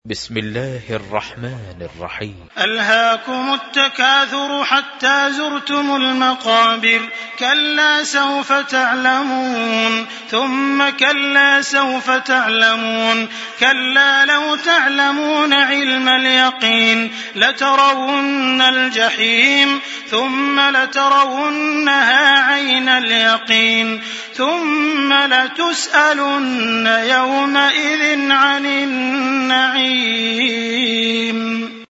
بسم الله الرحمن الرحيم. ألهاكم التكاثر حتى زرتم المقابر كلا سوف تعلمون ثم كلا سوف تعلمون كلا لو تعلمون علم اليقين لترون الجحيم ثم لترونها عين اليقين ثم لتسألن يومئذ عن النعيم.